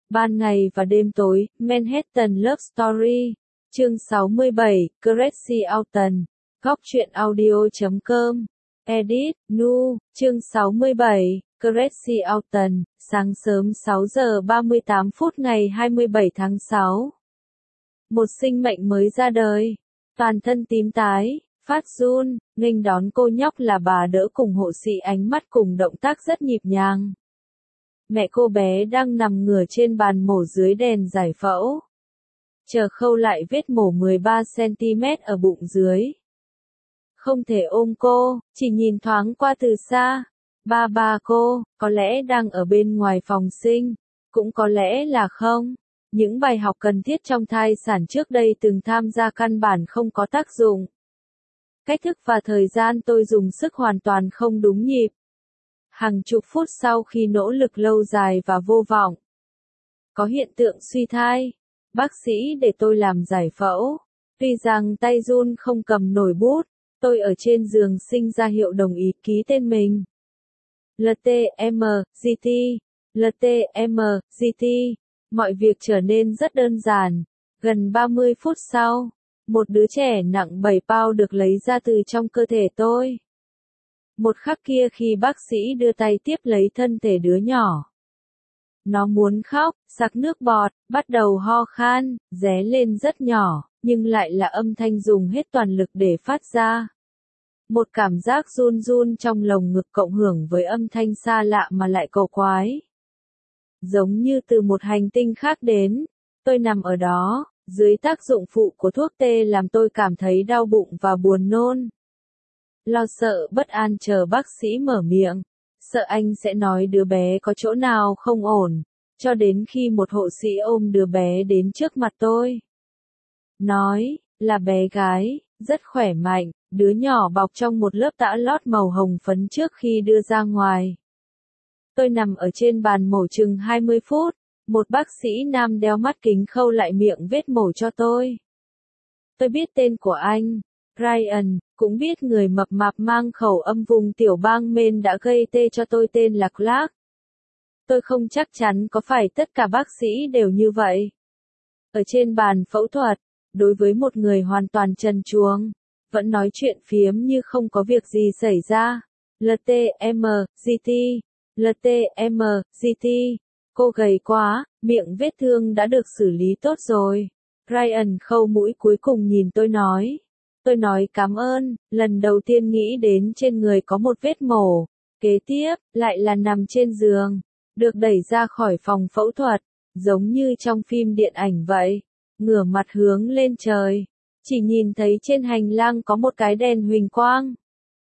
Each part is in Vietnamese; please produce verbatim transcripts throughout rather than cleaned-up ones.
Ban ngày và đêm tối, Manhattan Love Story. Chương sáu mươi bảy, Gracie Autumn. Góc truyện audio chấm com. Edit, Nu. Chương sáu mươi bảy, Gracie Autumn. Sáng sớm sáu giờ ba mươi tám phút ngày hai mươi bảy tháng sáu. Một sinh mệnh mới ra đời. Toàn thân tím tái, phát run, nghênh đón cô nhóc là bà đỡ cùng hộ sĩ, ánh mắt cùng động tác rất nhịp nhàng. Mẹ cô bé đang nằm ngửa trên bàn mổ dưới đèn giải phẫu. Chờ khâu lại vết mổ mười ba xăng-ti-mét ở bụng dưới. Không thể ôm cô, chỉ nhìn thoáng qua từ xa. Ba ba cô, có lẽ đang ở bên ngoài phòng sinh, cũng có lẽ là không. Những bài học cần thiết trong thai sản trước đây từng tham gia căn bản không có tác dụng. Cách thức và thời gian tôi dùng sức hoàn toàn không đúng nhịp. Hàng chục phút sau khi nỗ lực lâu dài và vô vọng, có hiện tượng suy thai. Bác sĩ để tôi làm giải phẫu. Tuy rằng tay run không cầm nổi bút, tôi ở trên giường sinh ra hiệu đồng ý ký tên mình. lờ tê em giê tê, lờ tê em giê tê. Mọi việc trở nên rất đơn giản. Gần ba mươi phút sau, một đứa trẻ nặng bảy pound được lấy ra từ trong cơ thể tôi. Một khắc kia khi bác sĩ đưa tay tiếp lấy thân thể đứa nhỏ, nó muốn khóc, sặc nước bọt, bắt đầu ho khan, ré lên rất nhỏ, nhưng lại là âm thanh dùng hết toàn lực để phát ra. Một cảm giác run run trong lồng ngực cộng hưởng với âm thanh xa lạ mà lại cầu quái. Giống như từ một hành tinh khác đến, tôi nằm ở đó, dưới tác dụng phụ của thuốc tê làm tôi cảm thấy đau bụng và buồn nôn. Lo sợ bất an chờ bác sĩ mở miệng, sợ anh sẽ nói đứa bé có chỗ nào không ổn, cho đến khi một hộ sĩ ôm đứa bé đến trước mặt tôi. Nói, là bé gái, rất khỏe mạnh, đứa nhỏ bọc trong một lớp tã lót màu hồng phấn trước khi đưa ra ngoài. Tôi nằm ở trên bàn mổ chừng hai mươi phút, một bác sĩ nam đeo mắt kính khâu lại miệng vết mổ cho tôi. Tôi biết tên của anh, Ryan, cũng biết người mập mạp mang khẩu âm vùng tiểu bang Maine đã gây tê cho tôi tên là Clark. Tôi không chắc chắn có phải tất cả bác sĩ đều như vậy. Ở trên bàn phẫu thuật, đối với một người hoàn toàn trần truồng, vẫn nói chuyện phiếm như không có việc gì xảy ra. lờ tê em giê tê, lờ tê em giê tê, cô gầy quá, miệng vết thương đã được xử lý tốt rồi. Ryan khâu mũi cuối cùng nhìn tôi nói. Tôi nói cảm ơn, lần đầu tiên nghĩ đến trên người có một vết mổ. Kế tiếp, lại là nằm trên giường, được đẩy ra khỏi phòng phẫu thuật, giống như trong phim điện ảnh vậy, ngửa mặt hướng lên trời, chỉ nhìn thấy trên hành lang có một cái đèn huỳnh quang.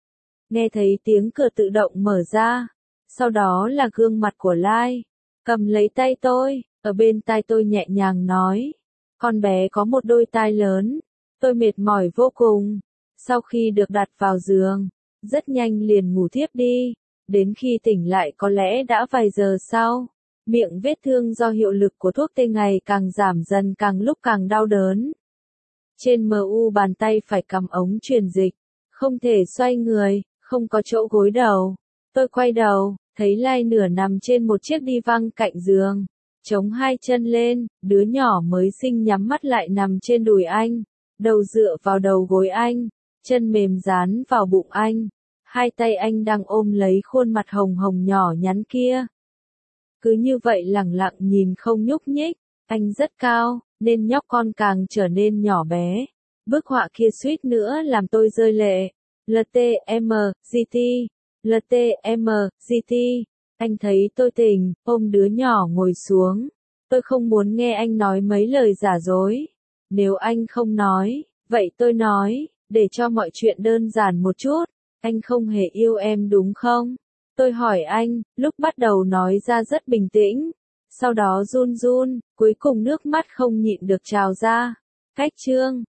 Nghe thấy tiếng cửa tự động mở ra, sau đó là gương mặt của Lai, cầm lấy tay tôi, ở bên tai tôi nhẹ nhàng nói, con bé có một đôi tai lớn. Tôi mệt mỏi vô cùng. Sau khi được đặt vào giường, rất nhanh liền ngủ thiếp đi. Đến khi tỉnh lại có lẽ đã vài giờ sau. Miệng vết thương do hiệu lực của thuốc tê ngày càng giảm dần, càng lúc càng đau đớn. Trên em u bàn tay phải cầm ống truyền dịch. Không thể xoay người, không có chỗ gối đầu. Tôi quay đầu, thấy Lai nửa nằm trên một chiếc đi văng cạnh giường. Chống hai chân lên, đứa nhỏ mới sinh nhắm mắt lại nằm trên đùi anh. Đầu dựa vào đầu gối anh, chân mềm dán vào bụng anh. Hai tay anh đang ôm lấy khuôn mặt hồng hồng nhỏ nhắn kia. Cứ như vậy lẳng lặng nhìn không nhúc nhích. Anh rất cao, nên nhóc con càng trở nên nhỏ bé. Bức họa kia suýt nữa làm tôi rơi lệ. lờ tê em giê tê, lờ tê em giê tê. Anh thấy tôi tỉnh, ôm đứa nhỏ ngồi xuống. Tôi không muốn nghe anh nói mấy lời giả dối. Nếu anh không nói, vậy tôi nói, để cho mọi chuyện đơn giản một chút, anh không hề yêu em đúng không? Tôi hỏi anh, lúc bắt đầu nói ra rất bình tĩnh, sau đó run run, cuối cùng nước mắt không nhịn được trào ra. Cách chương,